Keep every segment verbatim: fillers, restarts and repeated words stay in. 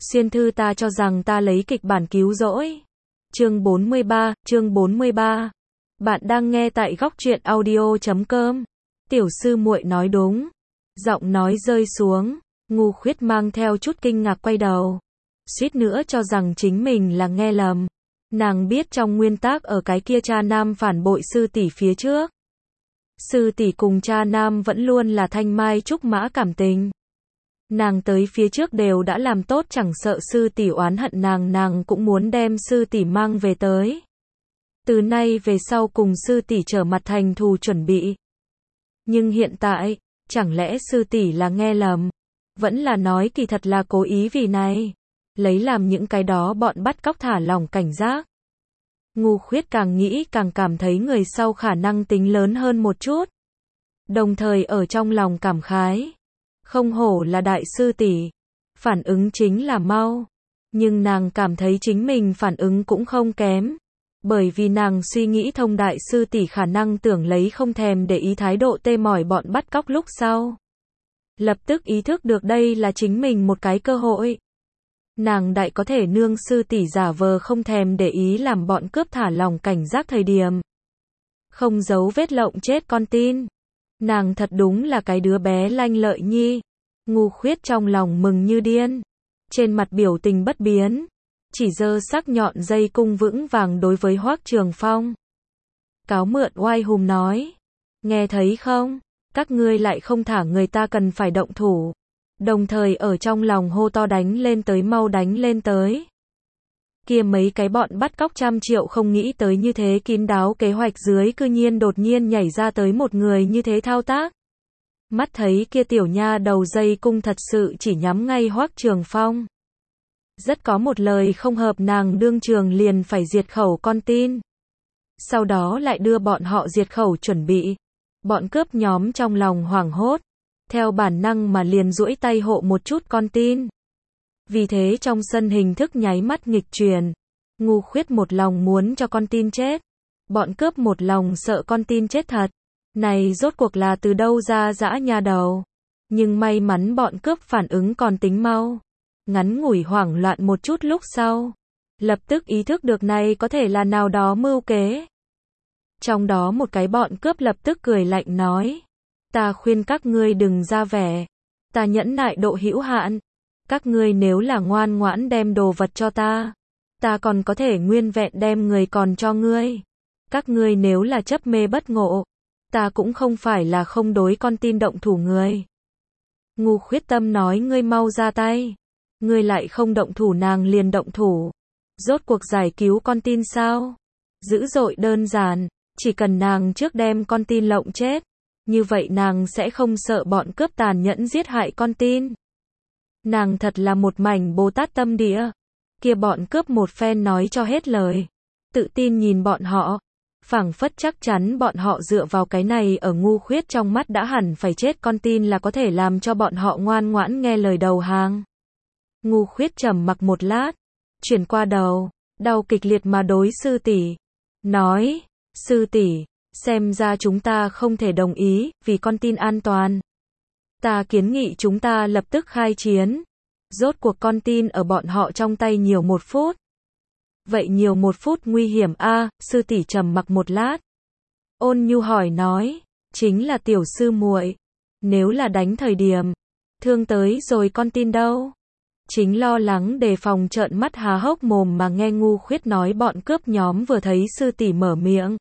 Xuyên thư ta cho rằng ta lấy kịch bản cứu rỗi. Chương bốn mươi ba, chương bốn mươi ba. Bạn đang nghe tại góc truyện audio chấm com. Tiểu sư muội nói đúng. Giọng nói rơi xuống, Ngu Khuyết mang theo chút kinh ngạc quay đầu. Suýt nữa cho rằng chính mình là nghe lầm. Nàng biết trong nguyên tác ở cái kia cha nam phản bội sư tỷ phía trước. Sư tỷ cùng cha nam vẫn luôn là thanh mai trúc mã cảm tình. Nàng tới phía trước đều đã làm tốt, chẳng sợ sư tỷ oán hận nàng, nàng cũng muốn đem sư tỷ mang về tới. Từ nay về sau cùng sư tỷ trở mặt thành thù chuẩn bị. Nhưng hiện tại, chẳng lẽ sư tỷ là nghe lầm? Vẫn là nói kỳ thật là cố ý vì này. Lấy làm những cái đó bọn bắt cóc thả lỏng cảnh giác. Ngu Khuyết càng nghĩ càng cảm thấy người sau khả năng tính lớn hơn một chút. Đồng thời ở trong lòng cảm khái. Không hổ là đại sư tỷ. Phản ứng chính là mau. Nhưng nàng cảm thấy chính mình phản ứng cũng không kém. Bởi vì nàng suy nghĩ thông đại sư tỷ khả năng tưởng lấy không thèm để ý thái độ tê mỏi bọn bắt cóc lúc sau. Lập tức ý thức được đây là chính mình một cái cơ hội. Nàng đại có thể nương sư tỷ giả vờ không thèm để ý làm bọn cướp thả lỏng cảnh giác thời điểm. Không giấu vết lộng chết con tin. Nàng thật đúng là cái đứa bé lanh lợi nhi. Ngu Khuyết trong lòng mừng như điên. Trên mặt biểu tình bất biến. Chỉ giơ sắc nhọn dây cung vững vàng đối với Hoắc Trường Phong. Cáo mượn oai hùng nói. Nghe thấy không? Các ngươi lại không thả người ta, cần phải động thủ. Đồng thời ở trong lòng hô to đánh lên tới, mau đánh lên tới. Kia mấy cái bọn bắt cóc trăm triệu không nghĩ tới như thế kín đáo kế hoạch dưới cư nhiên đột nhiên nhảy ra tới một người như thế thao tác. Mắt thấy kia tiểu nha đầu dây cung thật sự chỉ nhắm ngay Hoắc Trường Phong. Rất có một lời không hợp, nàng đương trường liền phải diệt khẩu con tin. Sau đó lại đưa bọn họ diệt khẩu chuẩn bị. Bọn cướp nhóm trong lòng hoảng hốt. Theo bản năng mà liền duỗi tay hộ một chút con tin. Vì thế trong sân hình thức nháy mắt nghịch chuyển. Ngu Khuyết một lòng muốn cho con tin chết. Bọn cướp một lòng sợ con tin chết thật. Này rốt cuộc là từ đâu ra dã nha đầu. Nhưng may mắn bọn cướp phản ứng còn tính mau. Ngắn ngủi hoảng loạn một chút lúc sau. Lập tức ý thức được này có thể là nào đó mưu kế. Trong đó một cái bọn cướp lập tức cười lạnh nói. Ta khuyên các ngươi đừng ra vẻ. Ta nhẫn nại độ hữu hạn. Các ngươi nếu là ngoan ngoãn đem đồ vật cho ta, ta còn có thể nguyên vẹn đem người còn cho ngươi. Các ngươi nếu là chấp mê bất ngộ, ta cũng không phải là không đối con tin động thủ người. Ngu Khuyết tâm nói, ngươi mau ra tay. Ngươi lại không động thủ, nàng liền động thủ. Rốt cuộc giải cứu con tin sao? Dữ dội đơn giản, chỉ cần nàng trước đem con tin lộng chết. Như vậy nàng sẽ không sợ bọn cướp tàn nhẫn giết hại con tin. Nàng thật là một mảnh Bồ Tát tâm địa. Kia bọn cướp một phen nói cho hết lời. Tự tin nhìn bọn họ. Phảng phất chắc chắn bọn họ dựa vào cái này ở Ngu Khuyết trong mắt đã hẳn phải chết con tin là có thể làm cho bọn họ ngoan ngoãn nghe lời đầu hàng. Ngu Khuyết trầm mặc một lát. Chuyển qua đầu. Đau kịch liệt mà đối sư tỷ. Nói. Sư tỷ. Xem ra chúng ta không thể đồng ý, vì con tin an toàn. Ta kiến nghị chúng ta lập tức khai chiến. Rốt cuộc con tin ở bọn họ trong tay nhiều một phút. Vậy nhiều một phút nguy hiểm a? À, sư tỷ trầm mặc một lát. Ôn nhu hỏi nói, chính là tiểu sư muội. Nếu là đánh thời điểm, thương tới rồi con tin đâu? Chính lo lắng đề phòng trợn mắt há hốc mồm mà nghe Ngu Khuyết nói, bọn cướp nhóm vừa thấy sư tỷ mở miệng.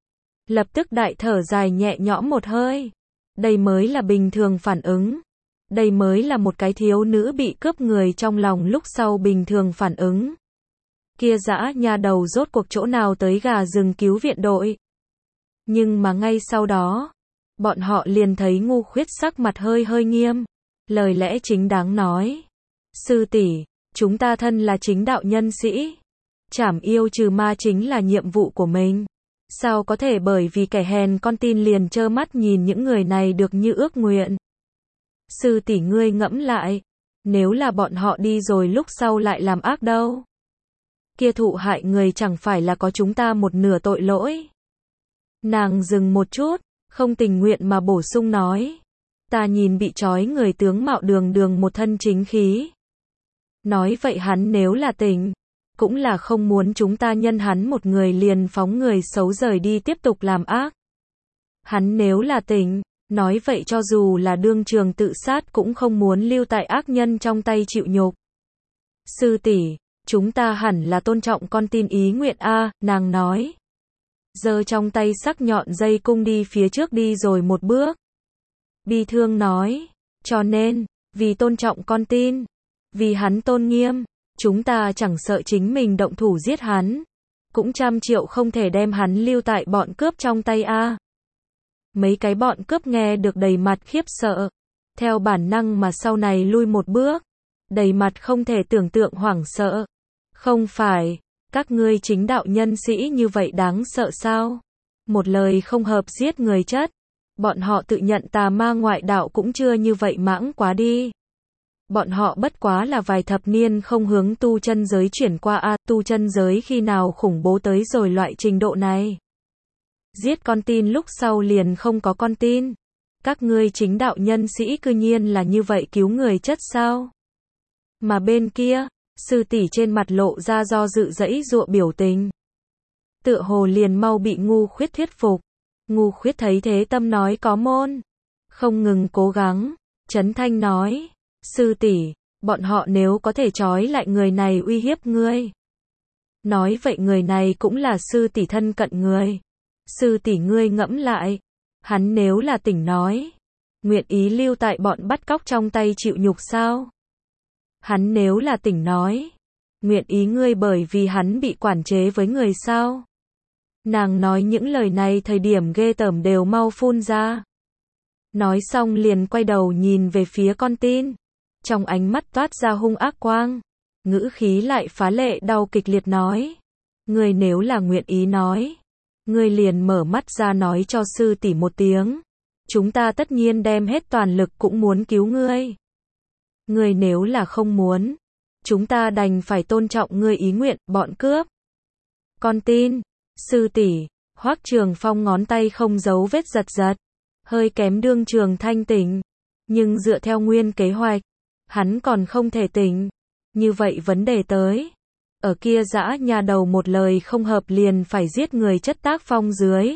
Lập tức đại thở dài nhẹ nhõm một hơi. Đây mới là bình thường phản ứng. Đây mới là một cái thiếu nữ bị cướp người trong lòng lúc sau bình thường phản ứng. Kia dã nha đầu rốt cuộc chỗ nào tới gà rừng cứu viện đội. Nhưng mà ngay sau đó, bọn họ liền thấy Ngu Khuyết sắc mặt hơi hơi nghiêm. Lời lẽ chính đáng nói. Sư tỷ, chúng ta thân là chính đạo nhân sĩ. Trảm yêu trừ ma chính là nhiệm vụ của mình. Sao có thể bởi vì kẻ hèn con tin liền trơ mắt nhìn những người này được như ước nguyện? Sư tỷ ngươi ngẫm lại, nếu là bọn họ đi rồi lúc sau lại làm ác đâu? Kia thụ hại người chẳng phải là có chúng ta một nửa tội lỗi? Nàng dừng một chút, không tình nguyện mà bổ sung nói. Ta nhìn bị trói người tướng mạo đường đường một thân chính khí. Nói vậy hắn nếu là tỉnh, cũng là không muốn chúng ta nhân hắn một người liền phóng người xấu rời đi tiếp tục làm ác. Hắn nếu là tỉnh, nói vậy cho dù là đương trường tự sát cũng không muốn lưu tại ác nhân trong tay chịu nhục. Sư tỷ, chúng ta hẳn là tôn trọng con tin ý nguyện a, nàng nói. Giơ trong tay sắc nhọn dây cung đi phía trước đi rồi một bước. Bi thương nói, cho nên, vì tôn trọng con tin, vì hắn tôn nghiêm, chúng ta chẳng sợ chính mình động thủ giết hắn, cũng trăm triệu không thể đem hắn lưu tại bọn cướp trong tay a. Mấy cái bọn cướp nghe được đầy mặt khiếp sợ, theo bản năng mà sau này lui một bước, đầy mặt không thể tưởng tượng hoảng sợ. Không phải, các ngươi chính đạo nhân sĩ như vậy đáng sợ sao? Một lời không hợp giết người chất. Bọn họ tự nhận tà ma ngoại đạo cũng chưa như vậy mãng quá đi. Bọn họ bất quá là vài thập niên không hướng tu chân giới chuyển qua a, tu chân giới khi nào khủng bố tới rồi loại trình độ này. Giết con tin lúc sau liền không có con tin. Các ngươi chính đạo nhân sĩ cư nhiên là như vậy cứu người chất sao? Mà bên kia, sư tỷ trên mặt lộ ra do dự dẫy dụa biểu tình. Tựa hồ liền mau bị ngu khuyết thuyết phục. Ngu khuyết thấy thế tâm nói có môn. Không ngừng cố gắng. Trấn Thanh nói. Sư tỷ, bọn họ nếu có thể trói lại người này uy hiếp ngươi. Nói vậy người này cũng là sư tỷ thân cận người. Sư tỷ ngươi ngẫm lại. Hắn nếu là tỉnh nói. Nguyện ý lưu tại bọn bắt cóc trong tay chịu nhục sao? Hắn nếu là tỉnh nói. Nguyện ý ngươi bởi vì hắn bị quản chế với người sao? Nàng nói những lời này thời điểm ghê tởm đều mau phun ra. Nói xong liền quay đầu nhìn về phía con tin. Trong ánh mắt toát ra hung ác quang. Ngữ khí lại phá lệ đau kịch liệt nói. Ngươi nếu là nguyện ý nói. Ngươi liền mở mắt ra nói cho sư tỷ một tiếng. Chúng ta tất nhiên đem hết toàn lực cũng muốn cứu ngươi. Ngươi nếu là không muốn. Chúng ta đành phải tôn trọng ngươi ý nguyện, bọn cướp. Con tin. Sư tỷ, Hoắc Trường Phong ngón tay không giấu vết giật giật. Hơi kém đương trường thanh tỉnh. Nhưng dựa theo nguyên kế hoạch. Hắn còn không thể tỉnh. Như vậy vấn đề tới. Ở kia dã nhà đầu một lời không hợp liền phải giết người chất tác phong dưới.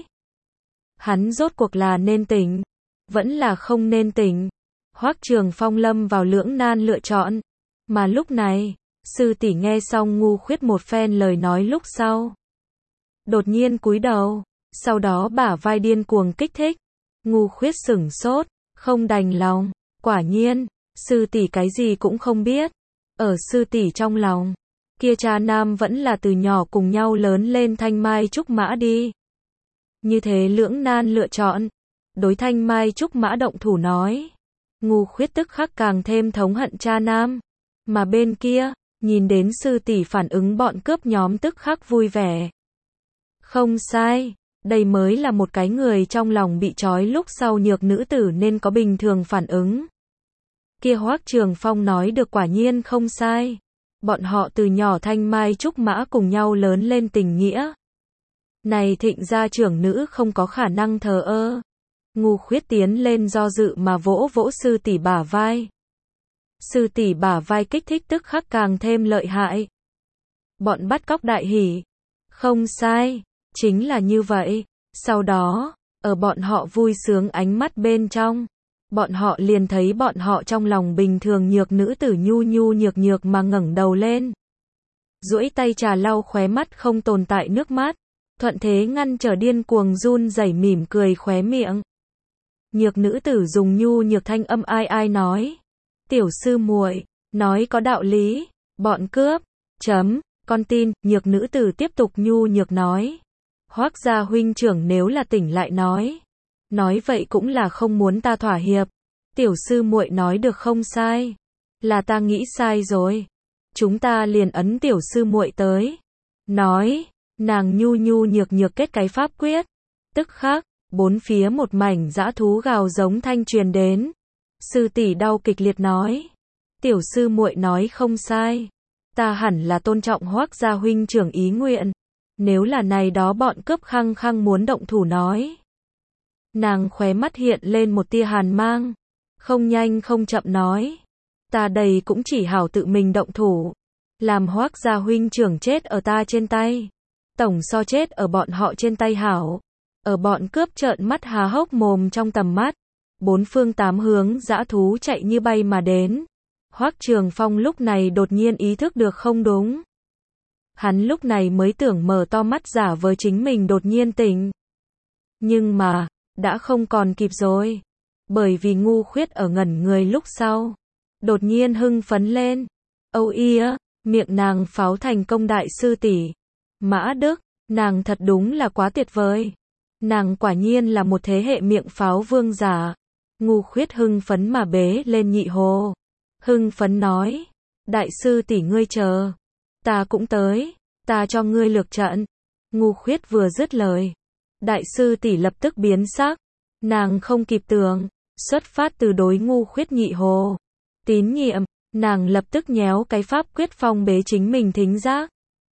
Hắn rốt cuộc là nên tỉnh. Vẫn là không nên tỉnh. Hoắc Trường Phong lâm vào lưỡng nan lựa chọn. Mà lúc này, sư tỷ nghe xong ngu khuyết một phen lời nói lúc sau. Đột nhiên cúi đầu. Sau đó bả vai điên cuồng kích thích. Ngu khuyết sửng sốt. Không đành lòng. Quả nhiên, sư tỷ cái gì cũng không biết. Ở sư tỷ trong lòng. Kia cha nam vẫn là từ nhỏ cùng nhau lớn lên thanh mai trúc mã đi. Như thế lưỡng nan lựa chọn. Đối thanh mai trúc mã động thủ nói. Ngu khuyết tức khắc càng thêm thống hận cha nam. Mà bên kia, nhìn đến sư tỷ phản ứng bọn cướp nhóm tức khắc vui vẻ. Không sai, đây mới là một cái người trong lòng bị trói lúc sau nhược nữ tử nên có bình thường phản ứng. Kia Hoắc Trường Phong nói được quả nhiên không sai. Bọn họ từ nhỏ thanh mai trúc mã cùng nhau lớn lên tình nghĩa. Này Thịnh gia trưởng nữ không có khả năng thờ ơ. Ngu khuyết tiến lên do dự mà vỗ vỗ sư tỷ bả vai. Sư tỷ bả vai kích thích tức khắc càng thêm lợi hại. Bọn bắt cóc đại hỉ. Không sai, chính là như vậy. Sau đó, ở bọn họ vui sướng ánh mắt bên trong, bọn họ liền thấy bọn họ trong lòng bình thường nhược nữ tử nhu nhu nhược nhược mà ngẩng đầu lên. Duỗi tay trà lau khóe mắt không tồn tại nước mắt, thuận thế ngăn trở điên cuồng run rẩy mỉm cười khóe miệng. Nhược nữ tử dùng nhu nhược thanh âm ai ai nói. Tiểu sư muội, nói có đạo lý, bọn cướp, chấm, con tin, nhược nữ tử tiếp tục nhu nhược nói. Hoắc gia huynh trưởng nếu là tỉnh lại nói. Nói vậy cũng là không muốn ta thỏa hiệp. Tiểu sư muội nói được không sai. Là ta nghĩ sai rồi. Chúng ta liền ấn tiểu sư muội tới. Nói, nàng nhu nhu nhược nhược kết cái pháp quyết. Tức khắc, bốn phía một mảnh dã thú gào giống thanh truyền đến. Sư tỷ đau kịch liệt nói. Tiểu sư muội nói không sai. Ta hẳn là tôn trọng Hoắc gia huynh trưởng ý nguyện. Nếu là này đó bọn cướp khăng khăng muốn động thủ nói. Nàng khóe mắt hiện lên một tia hàn mang. Không nhanh không chậm nói. Ta đây cũng chỉ hảo tự mình động thủ. Làm Hoác gia huynh trưởng chết ở ta trên tay. Tổng so chết ở bọn họ trên tay hảo. Ở bọn cướp trợn mắt há hốc mồm trong tầm mắt. Bốn phương tám hướng dã thú chạy như bay mà đến. Hoác Trường Phong lúc này đột nhiên ý thức được không đúng. Hắn lúc này mới tưởng mở to mắt giả vờ chính mình đột nhiên tỉnh. Nhưng mà, đã không còn kịp rồi. Bởi vì Ngu Khuyết ở ngẩn người lúc sau. Đột nhiên hưng phấn lên. Âu ia, miệng nàng pháo thành công đại sư tỷ. Mã Đức, nàng thật đúng là quá tuyệt vời. Nàng quả nhiên là một thế hệ miệng pháo vương giả. Ngu Khuyết hưng phấn mà bế lên Nhị Hồ. Hưng phấn nói, đại sư tỷ ngươi chờ. Ta cũng tới, ta cho ngươi lược trận. Ngu Khuyết vừa dứt lời. Đại sư tỷ lập tức biến sắc. Nàng không kịp tưởng, xuất phát từ đối Ngu Khuyết Nhị Hồ. Tín nhiệm, nàng lập tức nhéo cái pháp quyết phong bế chính mình thính giác.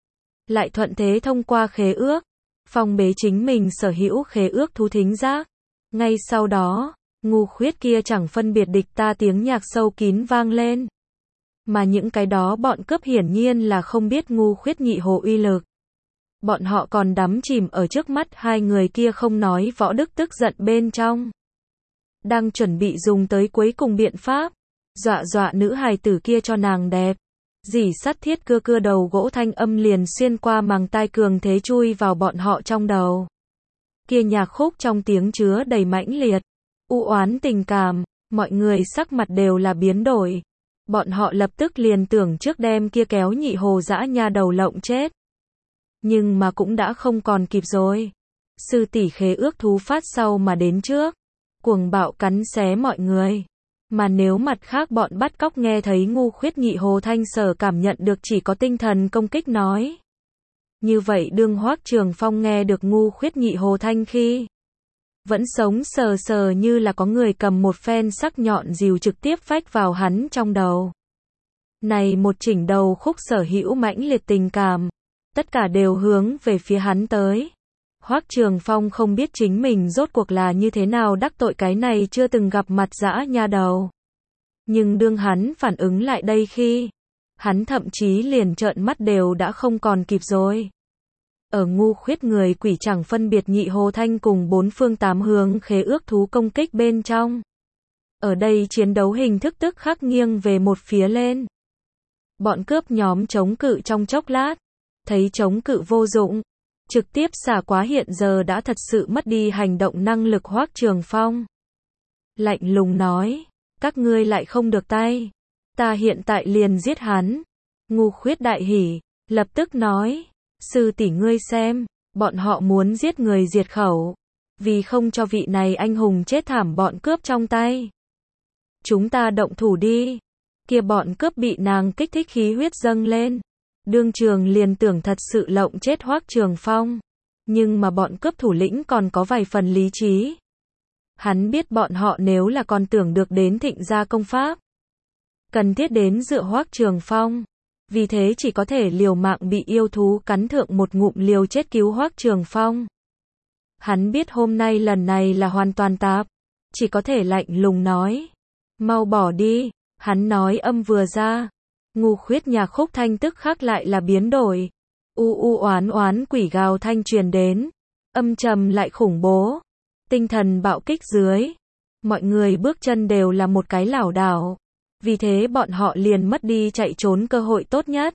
Lại thuận thế thông qua khế ước, phong bế chính mình sở hữu khế ước thú thính giác. Ngay sau đó, Ngu Khuyết kia chẳng phân biệt địch ta tiếng nhạc sâu kín vang lên. Mà những cái đó bọn cướp hiển nhiên là không biết Ngu Khuyết Nhị Hồ uy lực. Bọn họ còn đắm chìm ở trước mắt hai người kia không nói võ đức tức giận bên trong. Đang chuẩn bị dùng tới cuối cùng biện pháp. Dọa dọa nữ hài tử kia cho nàng đẹp. Dỉ sắt thiết cưa cưa đầu gỗ thanh âm liền xuyên qua màng tai cường thế chui vào bọn họ trong đầu. Kia nhạc khúc trong tiếng chứa đầy mãnh liệt. U oán tình cảm, mọi người sắc mặt đều là biến đổi. Bọn họ lập tức liền tưởng trước đem kia kéo Nhị Hồ dã nha đầu lộng chết. Nhưng mà cũng đã không còn kịp rồi. Sư tỷ khế ước thú phát sau mà đến trước. Cuồng bạo cắn xé mọi người. Mà nếu mặt khác bọn bắt cóc nghe thấy Ngu Khuyết Nhị Hồ thanh sở cảm nhận được chỉ có tinh thần công kích nói. Như vậy đương Hoác Trường Phong nghe được Ngu Khuyết Nhị Hồ thanh khi vẫn sống sờ sờ như là có người cầm một phen sắc nhọn rìu trực tiếp phách vào hắn trong đầu. Này một chỉnh đầu khúc sở hữu mãnh liệt tình cảm, tất cả đều hướng về phía hắn tới. Hoác Trường Phong không biết chính mình rốt cuộc là như thế nào đắc tội cái này chưa từng gặp mặt dã nha đầu. Nhưng đương hắn phản ứng lại đây khi, hắn thậm chí liền trợn mắt đều đã không còn kịp rồi. Ở Ngu Khuyết người quỷ chẳng phân biệt Nhị Hồ thanh cùng bốn phương tám hướng khế ước thú công kích bên trong. Ở đây chiến đấu hình thức tức khắc nghiêng về một phía lên. Bọn cướp nhóm chống cự trong chốc lát, thấy chống cự vô dụng, trực tiếp xả quá hiện giờ đã thật sự mất đi hành động năng lực Hoác Trường Phong. Lạnh lùng nói, các ngươi lại không được tay, ta hiện tại liền giết hắn. Ngu Khuyết đại hỉ, lập tức nói, sư tỷ ngươi xem, bọn họ muốn giết người diệt khẩu, vì không cho vị này anh hùng chết thảm bọn cướp trong tay. Chúng ta động thủ đi. Kia bọn cướp bị nàng kích thích khí huyết dâng lên. Đương trường liền tưởng thật sự lộng chết Hoác Trường Phong. Nhưng mà bọn cướp thủ lĩnh còn có vài phần lý trí. Hắn biết bọn họ nếu là còn tưởng được đến Thịnh gia công pháp, cần thiết đến dựa Hoác Trường Phong. Vì thế chỉ có thể liều mạng bị yêu thú cắn thượng một ngụm liều chết cứu Hoác Trường Phong. Hắn biết hôm nay lần này là hoàn toàn tạp. Chỉ có thể lạnh lùng nói. Mau bỏ đi. Hắn nói âm vừa ra. Ngu Khuyết nhạc khúc thanh tức khắc lại là biến đổi. U u oán oán quỷ gào thanh truyền đến. Âm trầm lại khủng bố. Tinh thần bạo kích dưới. Mọi người bước chân đều là một cái lảo đảo. Vì thế bọn họ liền mất đi chạy trốn cơ hội tốt nhất.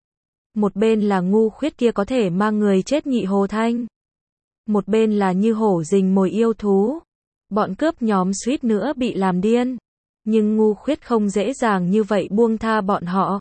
Một bên là Ngu Khuyết kia có thể mang người chết Nhị Hồ thanh. Một bên là như hổ rình mồi yêu thú. Bọn cướp nhóm suýt nữa bị làm điên. Nhưng Ngu Khuyết không dễ dàng như vậy buông tha bọn họ.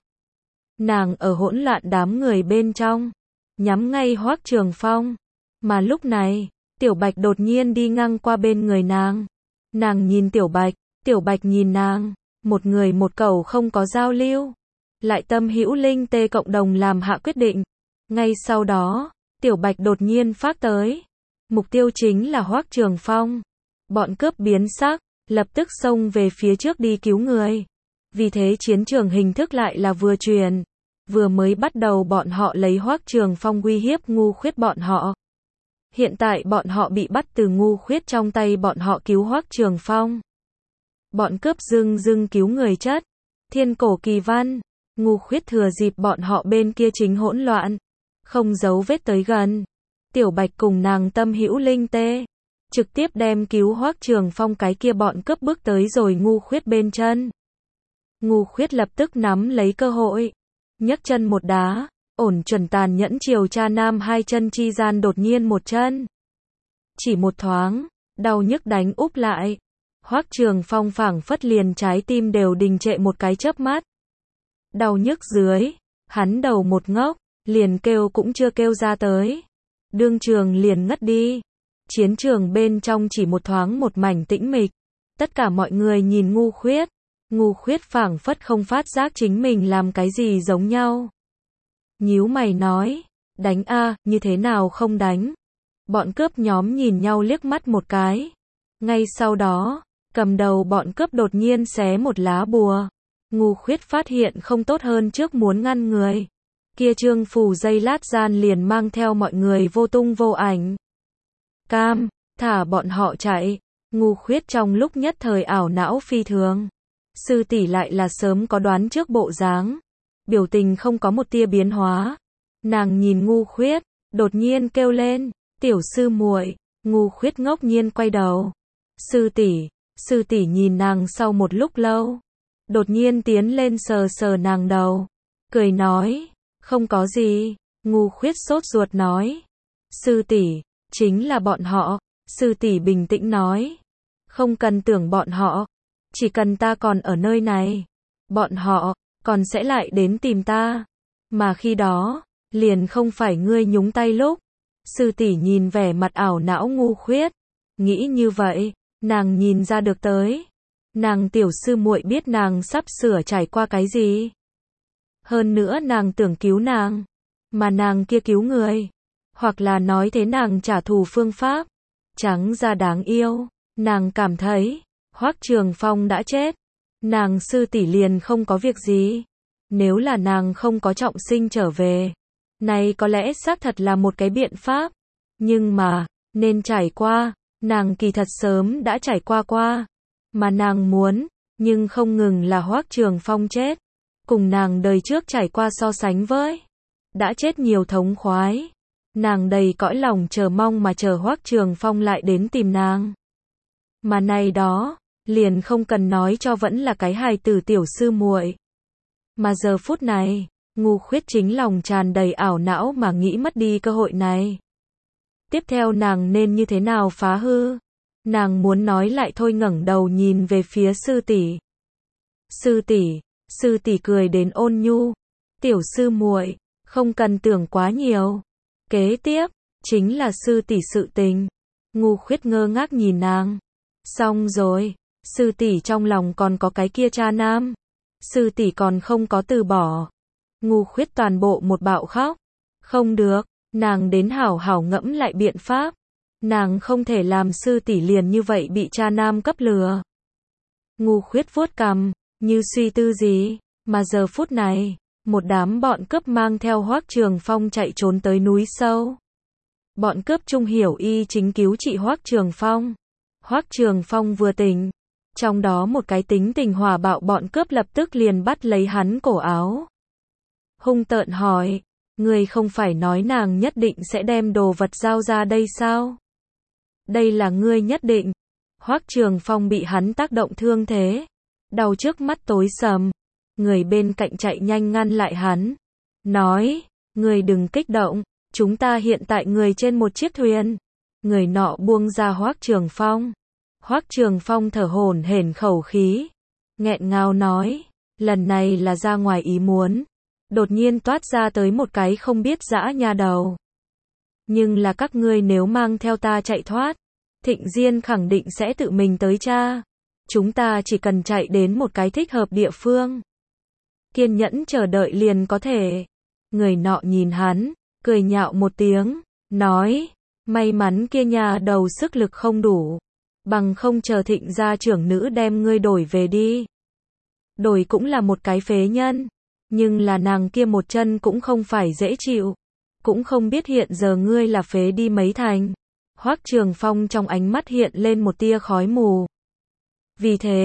Nàng ở hỗn loạn đám người bên trong, nhắm ngay Hoác Trường Phong. Mà lúc này, Tiểu Bạch đột nhiên đi ngang qua bên người nàng. Nàng nhìn Tiểu Bạch, Tiểu Bạch nhìn nàng, một người một cầu không có giao lưu. Lại tâm hữu linh tê cộng đồng làm hạ quyết định. Ngay sau đó, Tiểu Bạch đột nhiên phát tới. Mục tiêu chính là Hoác Trường Phong. Bọn cướp biến sắc, lập tức xông về phía trước đi cứu người. Vì thế chiến trường hình thức lại là vừa truyền. Vừa mới bắt đầu bọn họ lấy Hoác Trường Phong uy hiếp Ngu Khuyết bọn họ. Hiện tại bọn họ bị bắt từ Ngu Khuyết trong tay bọn họ cứu Hoác Trường Phong. Bọn cướp dưng dưng cứu người chất. Thiên cổ kỳ văn. Ngu Khuyết thừa dịp bọn họ bên kia chính hỗn loạn, không giấu vết tới gần. Tiểu Bạch cùng nàng tâm hữu linh tê, trực tiếp đem cứu Hoắc Trường Phong cái kia bọn cướp bước tới rồi Ngu Khuyết bên chân. Ngu Khuyết lập tức nắm lấy cơ hội, nhấc chân một đá, ổn chuẩn tàn nhẫn chiều cha nam hai chân chi gian đột nhiên một chân. Chỉ một thoáng, đau nhức đánh úp lại. Hoắc Trường Phong phảng phất liền trái tim đều đình trệ một cái chớp mắt. Đau nhức dưới, hắn đầu một ngốc, liền kêu cũng chưa kêu ra tới. Đương trường liền ngất đi. Chiến trường bên trong chỉ một thoáng một mảnh tĩnh mịch. Tất cả mọi người nhìn Ngu Khuyết. Ngu Khuyết phảng phất không phát giác chính mình làm cái gì giống nhau. Nhíu mày nói, đánh a, như thế nào không đánh. Bọn cướp nhóm nhìn nhau liếc mắt một cái. Ngay sau đó, cầm đầu bọn cướp đột nhiên xé một lá bùa. Ngu Khuyết phát hiện không tốt hơn trước muốn ngăn người. Kia trương phù dây lát gian liền mang theo mọi người vô tung vô ảnh. Cam, thả bọn họ chạy. Ngu Khuyết trong lúc nhất thời ảo não phi thường. Sư tỷ lại là sớm có đoán trước bộ dáng. Biểu tình không có một tia biến hóa. Nàng nhìn Ngu Khuyết, đột nhiên kêu lên, tiểu sư muội. Ngu Khuyết ngốc nhiên quay đầu. Sư tỷ, sư tỷ nhìn nàng sau một lúc lâu. Đột nhiên tiến lên sờ sờ nàng đầu. Cười nói, không có gì. Ngu Khuyết sốt ruột nói, sư tỷ, chính là bọn họ. Sư tỷ bình tĩnh nói, không cần tưởng bọn họ. Chỉ cần ta còn ở nơi này, bọn họ còn sẽ lại đến tìm ta. Mà khi đó, liền không phải ngươi nhúng tay lúc. Sư tỷ nhìn vẻ mặt ảo não Ngu Khuyết, nghĩ như vậy, nàng nhìn ra được tới. Nàng tiểu sư muội biết nàng sắp sửa trải qua cái gì. Hơn nữa nàng tưởng cứu nàng, mà nàng kia cứu người, hoặc là nói thế nàng trả thù phương pháp, trắng ra đáng yêu. Nàng cảm thấy, Hoắc Trường Phong đã chết, nàng sư tỷ liền không có việc gì. Nếu là nàng không có trọng sinh trở về, này có lẽ xác thật là một cái biện pháp. Nhưng mà, nên trải qua, nàng kỳ thật sớm đã trải qua qua. Mà nàng muốn, nhưng không ngừng là Hoắc Trường Phong chết. Cùng nàng đời trước trải qua so sánh với, đã chết nhiều thống khoái. Nàng đầy cõi lòng chờ mong mà chờ Hoắc Trường Phong lại đến tìm nàng. Mà này đó, liền không cần nói cho vẫn là cái hài tử tiểu sư muội. Mà giờ phút này, Ngu Khuyết chính lòng tràn đầy ảo não mà nghĩ mất đi cơ hội này. Tiếp theo nàng nên như thế nào phá hư? Nàng muốn nói lại thôi ngẩng đầu nhìn về phía sư tỷ. Sư tỷ, sư tỷ cười đến ôn nhu. Tiểu sư muội, không cần tưởng quá nhiều. Kế tiếp, chính là sư tỷ sự tình. Ngu Khuyết ngơ ngác nhìn nàng. Xong rồi, sư tỷ trong lòng còn có cái kia cha nam. Sư tỷ còn không có từ bỏ. Ngu Khuyết toàn bộ một bạo khóc. Không được, nàng đến hảo hảo ngẫm lại biện pháp. Nàng không thể làm sư tỷ liền như vậy bị cha nam cấp lừa. Ngu Khuyết vuốt cằm, như suy tư gì, mà giờ phút này, một đám bọn cướp mang theo Hoắc Trường Phong chạy trốn tới núi sâu. Bọn cướp Trung Hiểu Y chính cứu trị Hoắc Trường Phong. Hoắc Trường Phong vừa tỉnh, trong đó một cái tính tình hỏa bạo bọn cướp lập tức liền bắt lấy hắn cổ áo. Hung tợn hỏi, người không phải nói nàng nhất định sẽ đem đồ vật giao ra đây sao? Đây là ngươi nhất định. Hoắc Trường Phong bị hắn tác động thương thế, đau trước mắt tối sầm. Người bên cạnh chạy nhanh ngăn lại hắn, nói, người đừng kích động, chúng ta hiện tại người trên một chiếc thuyền. Người nọ buông ra Hoắc Trường Phong. Hoắc Trường Phong thở hổn hển khẩu khí, nghẹn ngào nói, lần này là ra ngoài ý muốn. Đột nhiên toát ra tới một cái không biết dã nha đầu. Nhưng là các ngươi nếu mang theo ta chạy thoát, Thịnh Diên khẳng định sẽ tự mình tới tra. Chúng ta chỉ cần chạy đến một cái thích hợp địa phương, kiên nhẫn chờ đợi liền có thể. Người nọ nhìn hắn, cười nhạo một tiếng, nói, may mắn kia nhà đầu sức lực không đủ, bằng không chờ Thịnh gia trưởng nữ đem ngươi đổi về đi. Đổi cũng là một cái phế nhân, nhưng là nàng kia một chân cũng không phải dễ chịu, cũng không biết hiện giờ ngươi là phế đi mấy thành. Hoắc Trường Phong trong ánh mắt hiện lên một tia khói mù. Vì thế,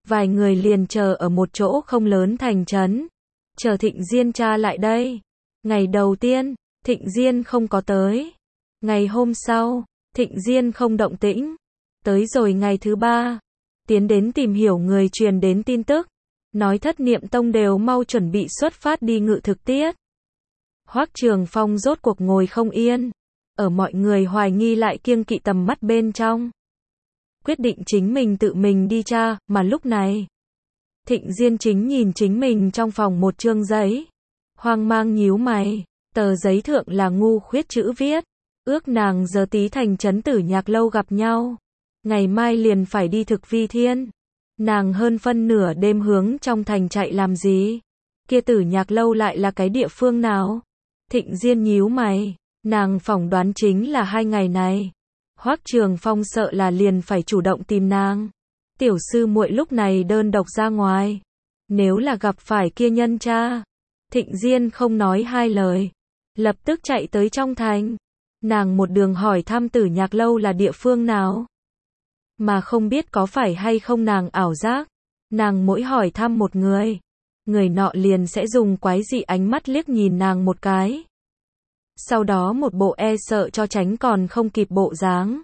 Vài người liền chờ ở một chỗ không lớn thành trấn, chờ Thịnh Diên cha lại đây. Ngày đầu tiên, Thịnh Diên không có tới. Ngày hôm sau, Thịnh Diên không động tĩnh. Tới rồi ngày thứ ba, tiến đến tìm hiểu người truyền đến tin tức, nói Thất Niệm Tông đều mau chuẩn bị xuất phát đi ngự thực tiết. Hoắc Trường Phong rốt cuộc ngồi không yên, ở mọi người hoài nghi lại kiêng kỵ tầm mắt bên trong. Quyết định chính mình tự mình đi tra, mà lúc này, Thịnh Diên chính nhìn chính mình trong phòng một chương giấy. Hoang mang nhíu mày, tờ giấy thượng là Ngu Khuyết chữ viết, ước nàng giờ tí thành trấn Tử Nhạc Lâu gặp nhau. Ngày mai liền phải đi thực vi thiên. Nàng hơn phân nửa đêm hướng trong thành chạy làm gì? Kia Tử Nhạc Lâu lại là cái địa phương nào? Thịnh Diên nhíu mày, nàng phỏng đoán chính là hai ngày này. Hoắc Trường Phong sợ là liền phải chủ động tìm nàng. Tiểu sư muội lúc này đơn độc ra ngoài. Nếu là gặp phải kia nhân cha, Thịnh Diên không nói hai lời, lập tức chạy tới trong thành. Nàng một đường hỏi thăm Tử Nhạc Lâu là địa phương nào, mà không biết có phải hay không nàng ảo giác. Nàng mỗi hỏi thăm một người, người nọ liền sẽ dùng quái dị ánh mắt liếc nhìn nàng một cái. Sau đó một bộ e sợ cho tránh còn không kịp bộ dáng.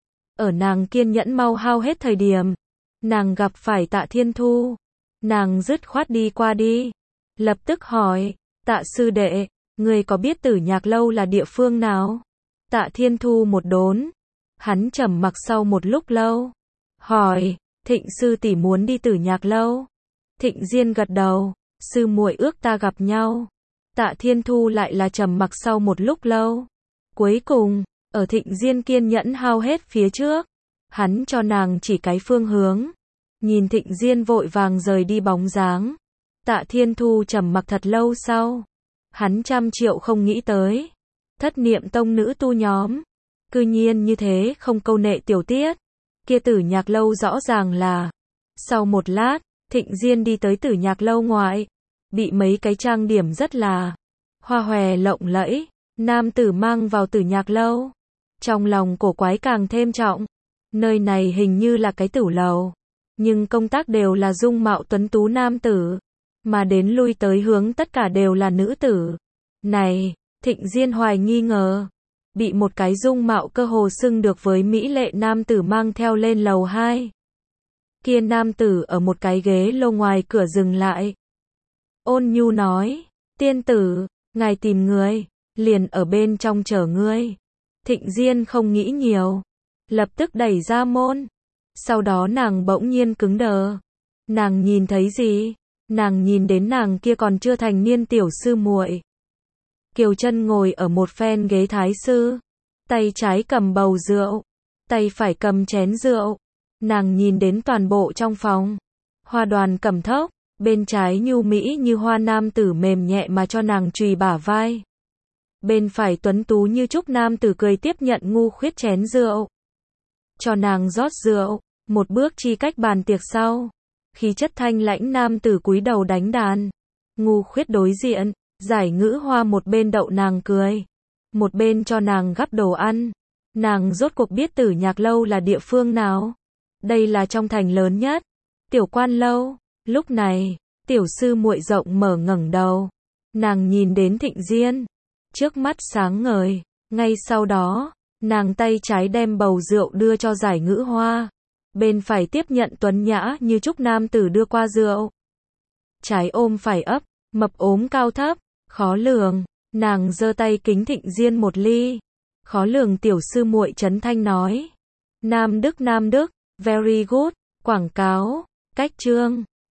Ở nàng kiên nhẫn mau hao hết thời điểm, nàng gặp phải Tạ Thiên Thu. Nàng dứt khoát đi qua đi, lập tức hỏi, Tạ sư đệ, người có biết Tử Nhạc Lâu là địa phương nào? Tạ Thiên Thu một đốn, hắn trầm mặc sau một lúc lâu, hỏi, Thịnh sư tỷ muốn đi Tử Nhạc Lâu. Thịnh Diên gật đầu, sư muội ước ta gặp nhau. Tạ Thiên Thu lại là trầm mặc sau một lúc lâu. Cuối cùng, ở Thịnh Diên kiên nhẫn hao hết phía trước, hắn cho nàng chỉ cái phương hướng. Nhìn Thịnh Diên vội vàng rời đi bóng dáng, Tạ Thiên Thu trầm mặc thật lâu sau, hắn trăm triệu không nghĩ tới, Thất Niệm Tông nữ tu nhóm, cư nhiên như thế không câu nệ tiểu tiết. Kia Tử Nhạc Lâu rõ ràng là. Sau một lát, Thịnh Diên đi tới Tử Nhạc Lâu ngoại, bị mấy cái trang điểm rất là hoa hòe lộng lẫy, nam tử mang vào Tử Nhạc Lâu. Trong lòng cổ quái càng thêm trọng, nơi này hình như là cái tử lầu, nhưng công tác đều là dung mạo tuấn tú nam tử, mà đến lui tới hướng tất cả đều là nữ tử. Này, Thịnh Diên hoài nghi ngờ, bị một cái dung mạo cơ hồ xưng được với mỹ lệ nam tử mang theo lên lầu hai. Kia nam tử ở một cái ghế lô ngoài cửa dừng lại. Ôn nhu nói, tiên tử, ngài tìm người, liền ở bên trong chờ ngươi. Thịnh Diên không nghĩ nhiều, lập tức đẩy ra môn. Sau đó nàng bỗng nhiên cứng đờ. Nàng nhìn thấy gì? Nàng nhìn đến nàng kia còn chưa thành niên tiểu sư muội. Kiều Chân ngồi ở một phen ghế thái sư, tay trái cầm bầu rượu, tay phải cầm chén rượu. Nàng nhìn đến toàn bộ trong phòng, hoa đoàn cẩm thốc, bên trái nhu mỹ như hoa nam tử mềm nhẹ mà cho nàng chùy bả vai. Bên phải tuấn tú như trúc nam tử cười tiếp nhận Ngu Khuyết chén rượu, cho nàng rót rượu. Một bước chi cách bàn tiệc sau, khí chất thanh lãnh nam tử cúi đầu đánh đàn. Ngu Khuyết đối diện, Giải Ngữ Hoa một bên đậu nàng cười, một bên cho nàng gắp đồ ăn. Nàng rốt cuộc biết Tử Nhạc Lâu là địa phương nào. Đây là trong thành lớn nhất, Tiểu Quan Lâu. Lúc này, tiểu sư muội rộng mở ngẩng đầu, nàng nhìn đến Thịnh Diên, trước mắt sáng ngời. Ngay sau đó, nàng tay trái đem bầu rượu đưa cho Giải Ngữ Hoa, bên phải tiếp nhận tuấn nhã như trúc nam tử đưa qua rượu. Trái ôm phải ấp, mập ốm cao thấp, khó lường. Nàng giơ tay kính Thịnh Diên một ly. Khó lường tiểu sư muội trấn thanh nói, Nam Đức Nam Đức, very good. Quảng cáo, cách chương.